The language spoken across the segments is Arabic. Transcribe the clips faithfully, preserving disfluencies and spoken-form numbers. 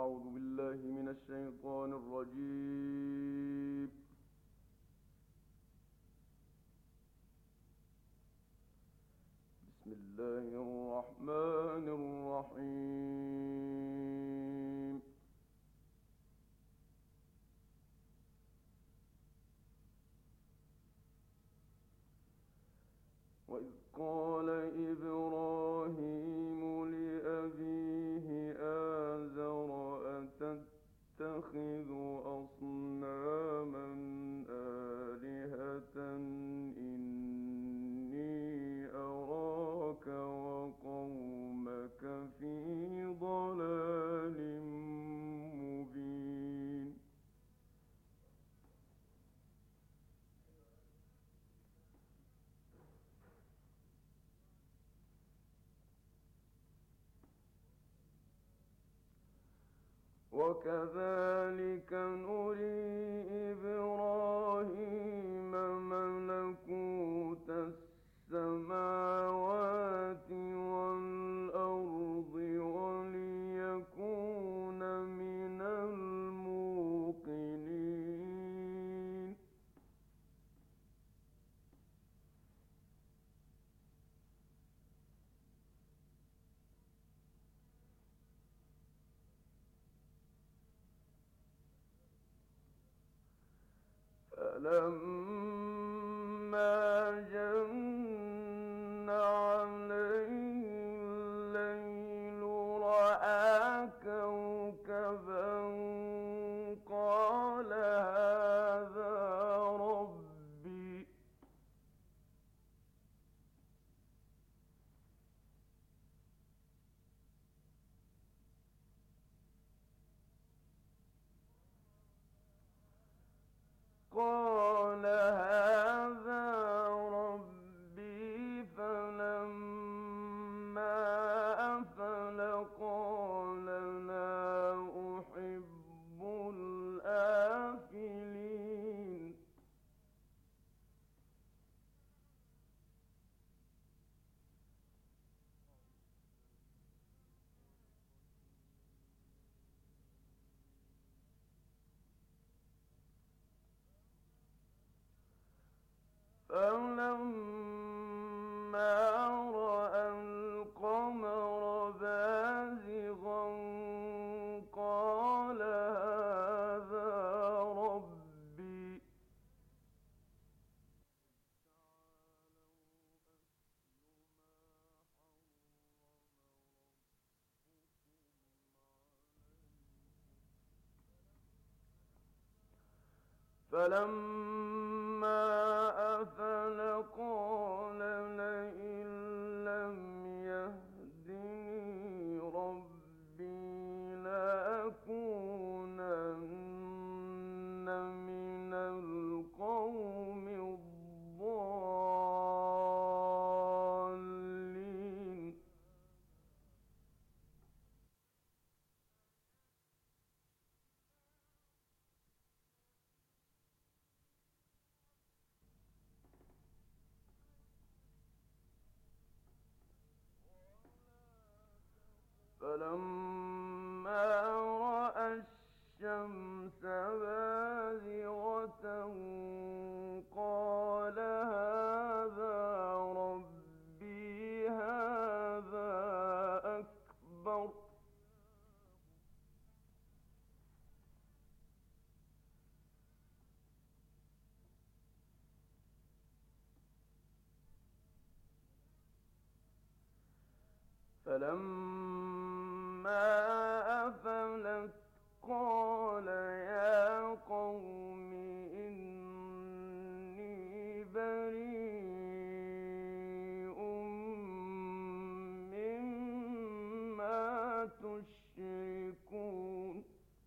أعوذ بالله من الشيطان الرجيم. بسم الله الرحمن الرحيم. وإذ قال إبراهيم لأبيه آزر أتتخذ أصناما آلهة إني أراك وقومك في ضلال مبين. وكذلك نري إبراهيم ملكوت السماوات والأرض وليكون من الموقنين. فلما جن عليه الليل رأى كوكبا قال هذا ربي. قال هذا ربي فلما أفل قال لا أحب الآفلين. فلما رأى القمر بازغا قال هذا ربي. فلما أفل قال لئن لم يهدني ربي لأكونن من القوم الضالين. فلما رأى الشمس بازغة قال هذا ربي هذا أكبر. فلما أفلت قال يا قوم إني بريء مما تشركون.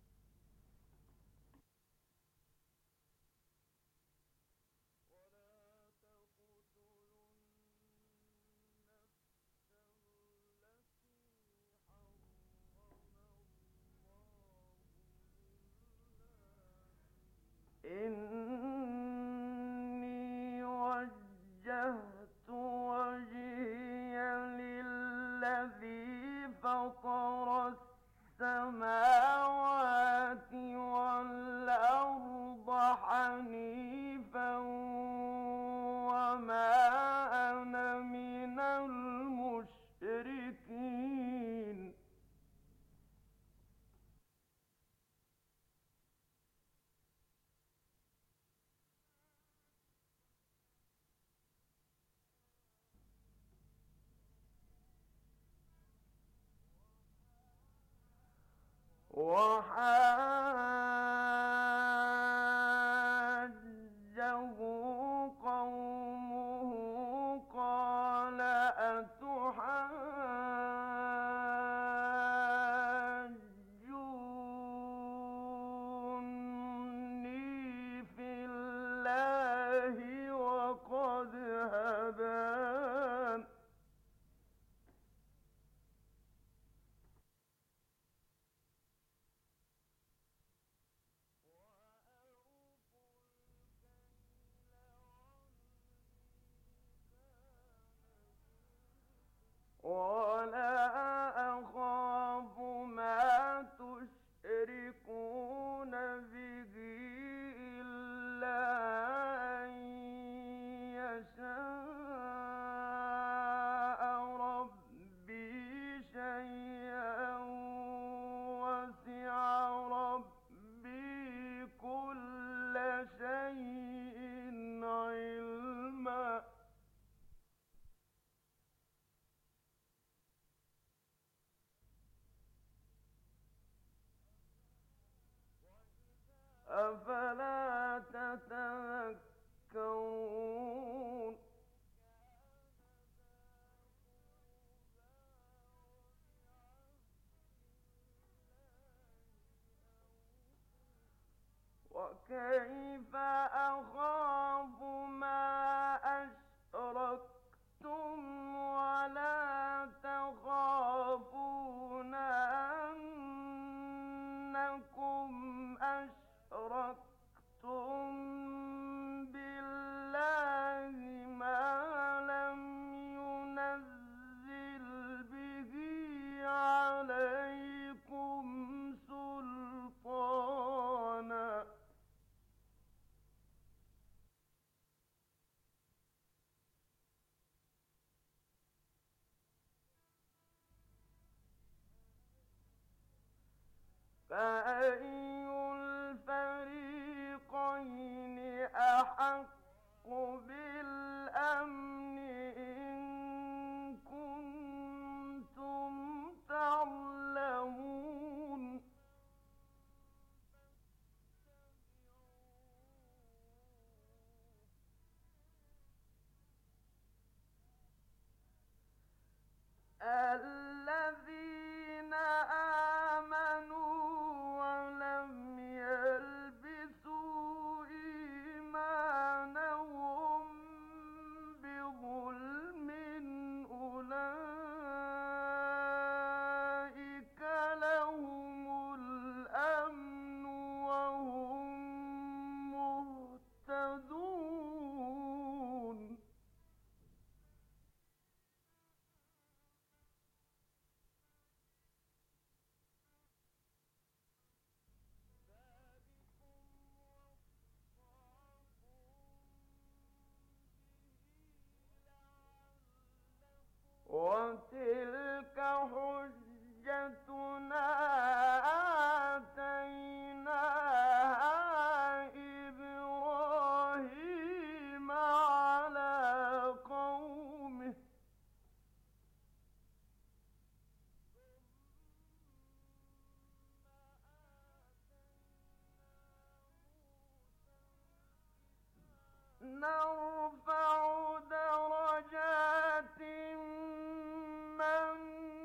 إني وجهت وجهي للذي فطر السماوات والأرض حنيفا وما أنا من المشركين. وحاجه قومه قال أتحاجوني في الله وقد هدان. ولا أخاف ما تشركون به إلا أن يشاء ربي شيئا وسع ربي كل شيء علما. أفلا تتذكرون. وكيف أخاف ما أشركتم ولا تخافون أنكم أشركتم بالله ما لم ينزل به عليكم سلطانا. فأي الفريقين أحق بالأمن إن كنتم تعلمون. الذين آمنوا ولم يلبسوا إيمانهم بظلم أولئك لهم الأمن وهم مهتدون. وتلك حجتنا آتيناها إبراهيم على قومه نرفع درجات من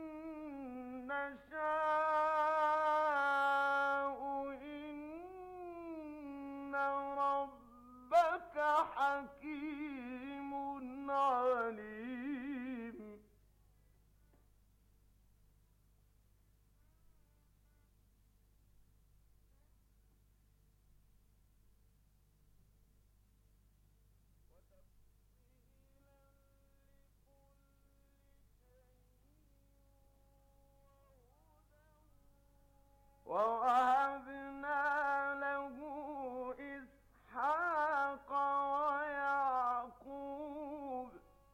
نشاء إن ربك حكيم عليم. ووهبنا له إسحاق ويعقوب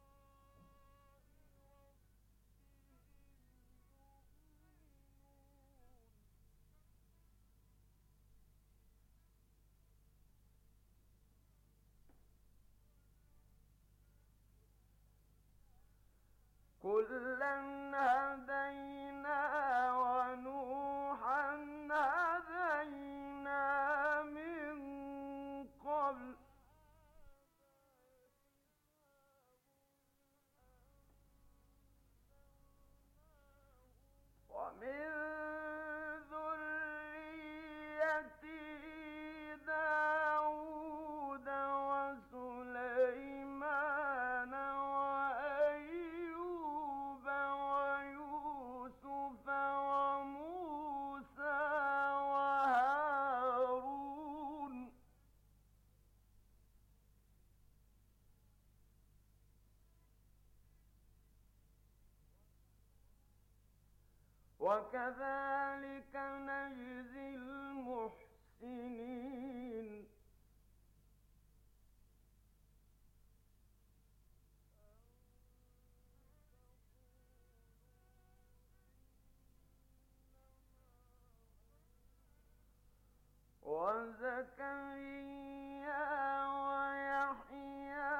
كلا هدينا ونوحا هدينا من قبل ومن ذريته داود وسليمان وأيوب ويوسف وموسى وهارون وكذلك نجزي المحسنين وزكريا ويحيى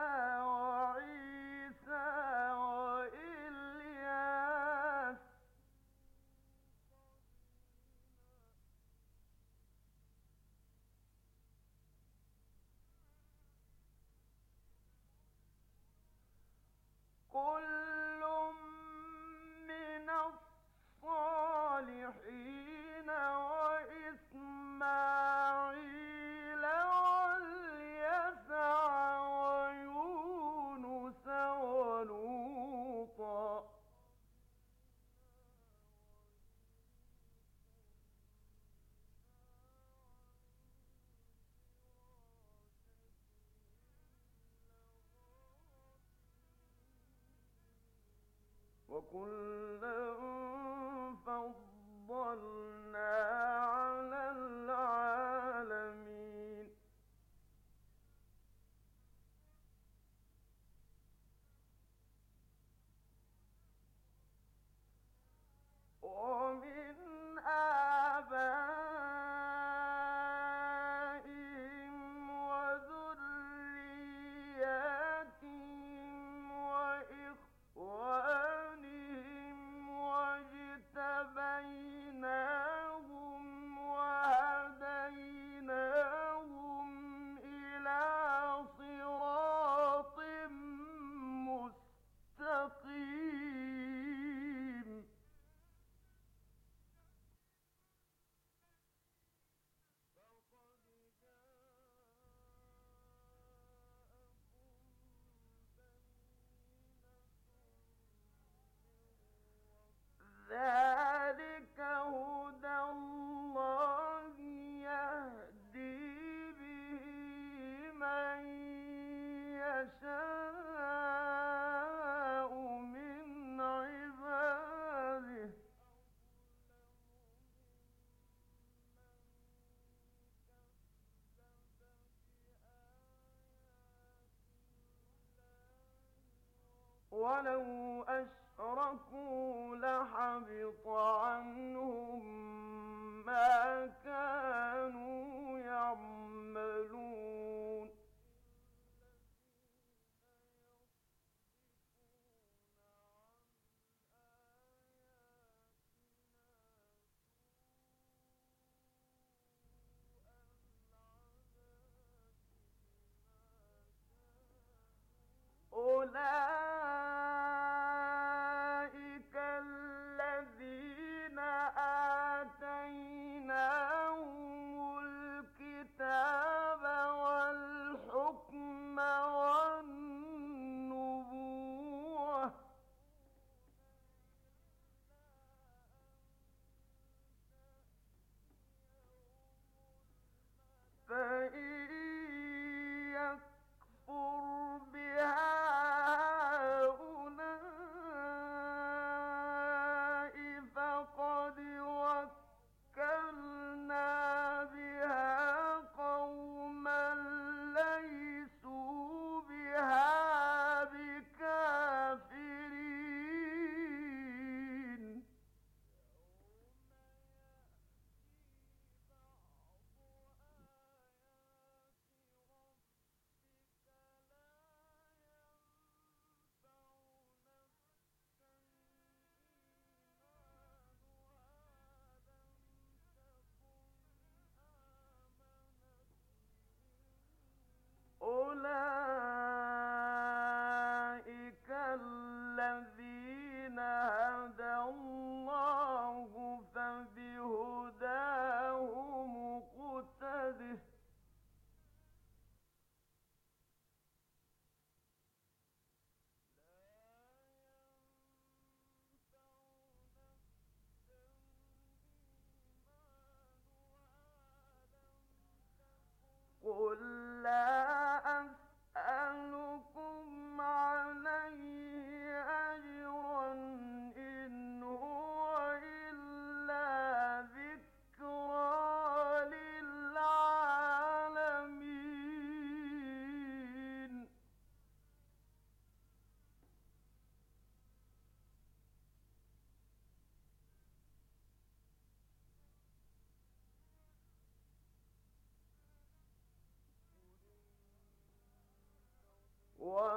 وعيسى وإلياس كل من الصالحين وإسماعيل واليسع ويونس ولوطا وكلا فضلنا على العالمين ومن آبائهم وذرياتهم وإخوانهم واجتبيناهم وهديناهم إلى صراط مستقيم ذلك هدى الله يهدي به من يشاء من عباده ولو أشركوا لحبط عنهم ما كانوا يعملون أولئك الذين آتيناهم الكتاب والحكم والنبوة فإن يكفر بها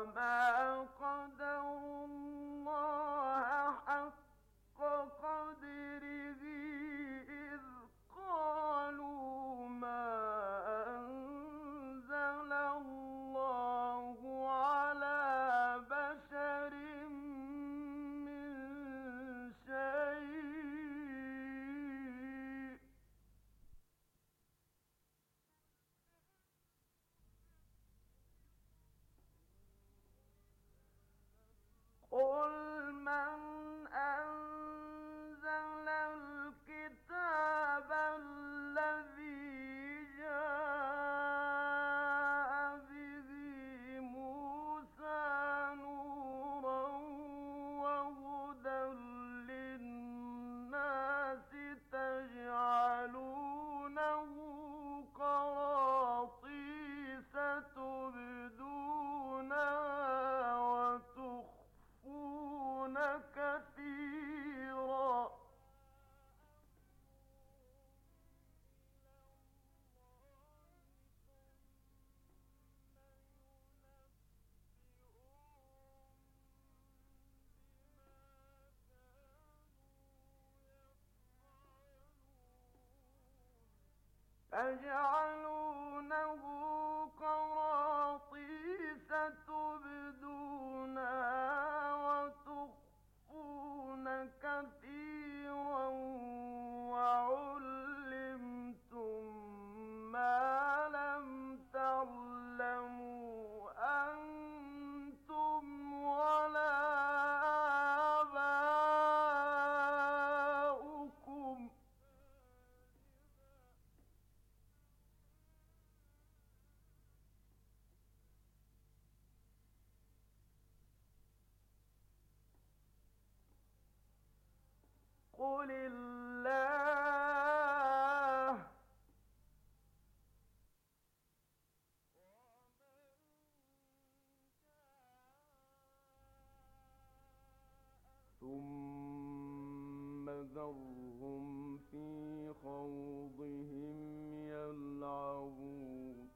وما قدروا الله حق قدره إذ قالوا ما أنزل الله على بشر من شيء. قل من أنزل الكتاب الذي جاء به موسى نورا وهدى للناس تجعلونه قراطيس تبدونها وتخفون كثيرا تجعلونه قراطيس تبدونها وتخفون كثيرا وعلمتم ما لم تعلموا أنتم ولا آباؤكم قل الله ثم ذرهم في خوضهم يلعبون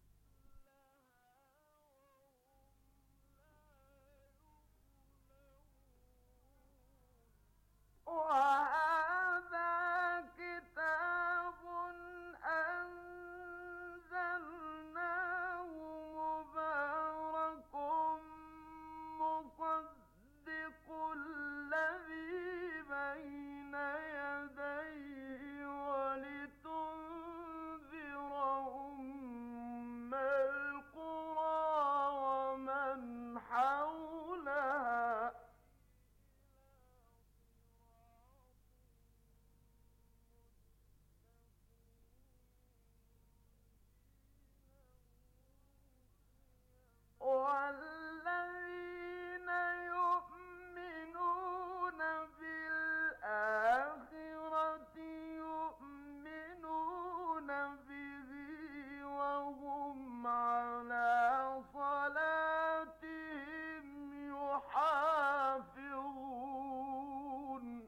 وهذا كتاب أنزلناه مبارك مصدق الذي بين يديه ولتنذر أم القرى ومن حولها والذين يؤمنون بالآخرة يؤمنون به وهم على صلاتهم يحافظون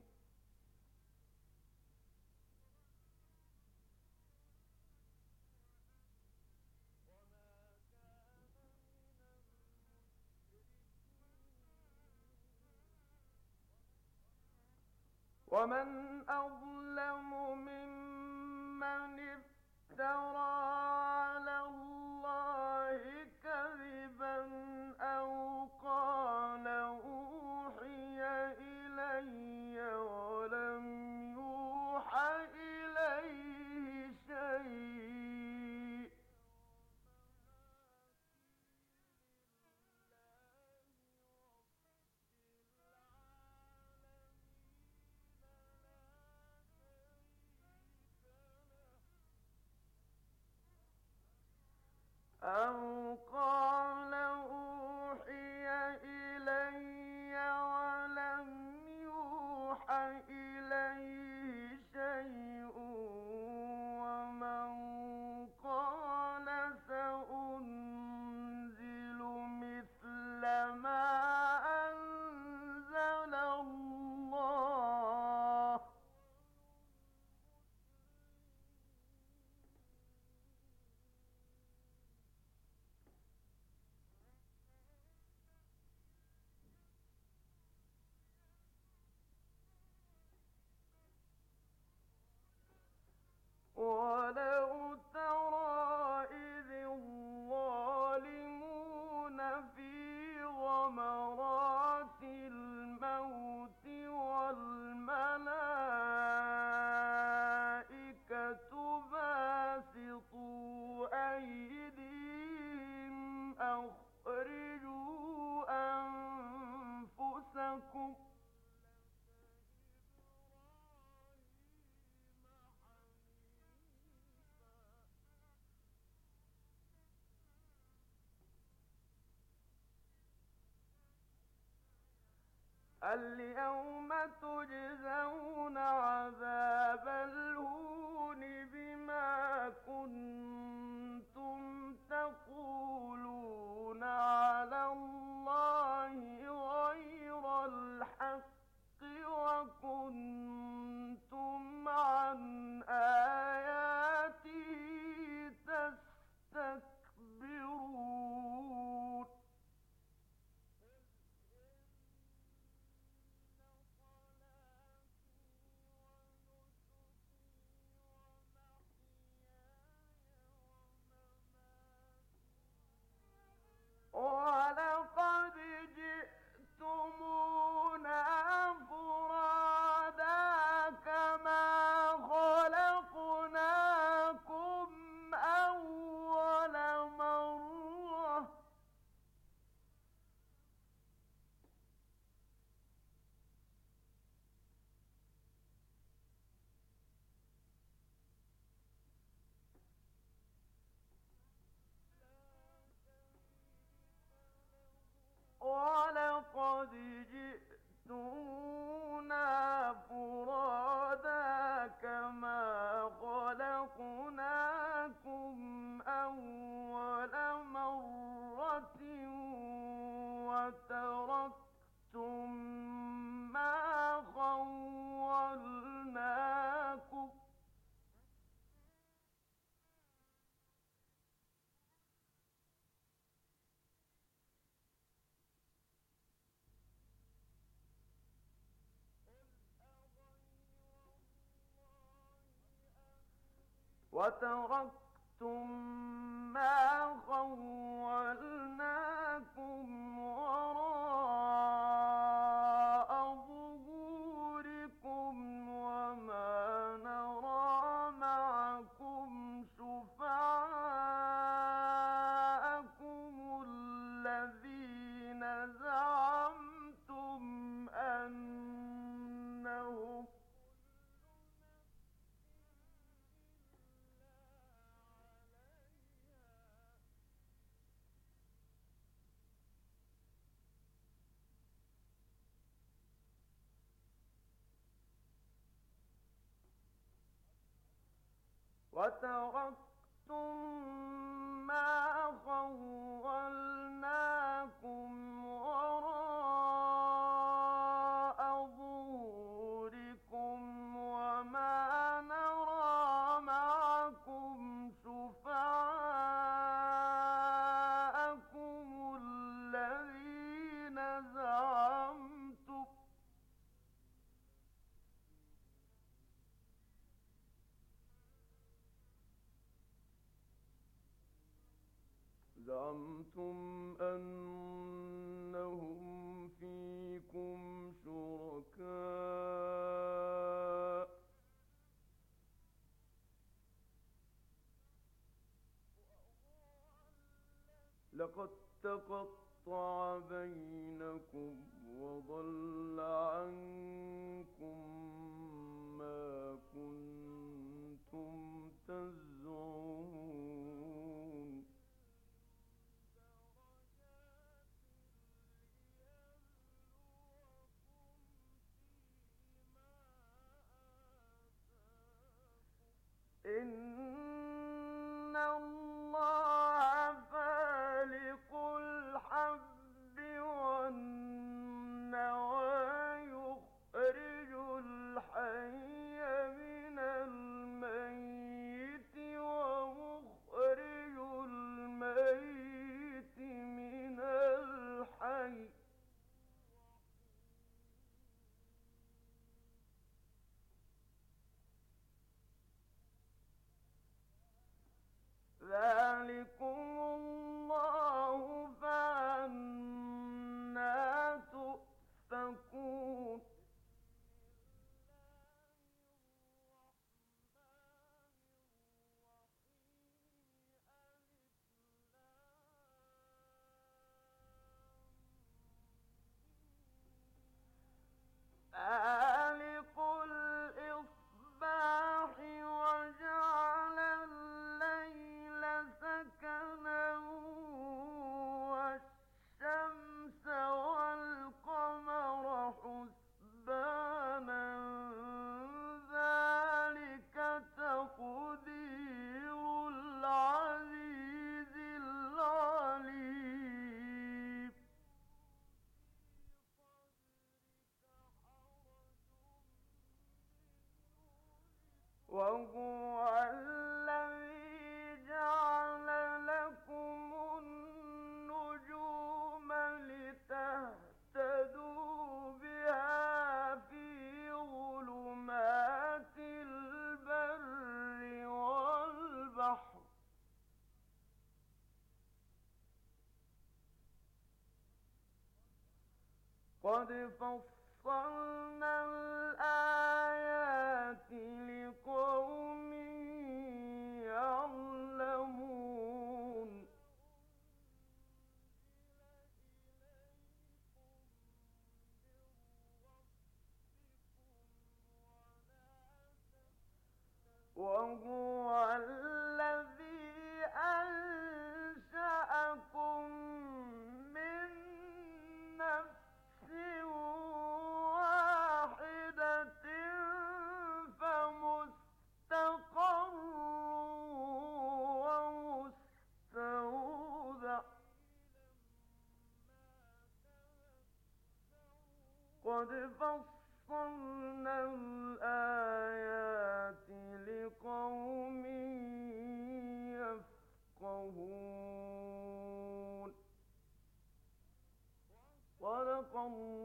ومن أظلم ممن افترى على الله كذبا أو قال أوحي إلي ولم يوحى إليه شيء أو قال أوحي إلي ولم يوحى إليه شيء ومن قال سأنزل مثل ما أنزل الله اليوم تجزون عذاب الهون بما كنتم تقولون على الله غير الحق وكنتم عن آياته تستكبرون. ولقد جئتمونا فرادا كما خلقناكم أول مرة ولقد جئتمونا فرادا كما خلقناكم أول مرة وتركتم ما خولناكم وتركتم ما خولناكم وراء ظهوركم وما نرى معكم شفعاءكم الذين زعمتم أنهم وتركتم ما خولناكم وراء ظهوركم وما نرى معكم شفعاءكم الذين زعمتم زعمتم أنهم فيكم شركاء لقد تقطع بينكم وضل عنكم ما كنتم تزعمون. إن الله فالق الحب والنوى يخرج وهو الذي جعل لكم النجوم لتهتدوا بها في ظلمات البر والبحر قد فصلنا الآيات لقوم يعلمون وهو الذي أنشأكم من نفس واحدة فمستقر ومستودع قد فصلنا الآيات لقوم يفقهون صدق الله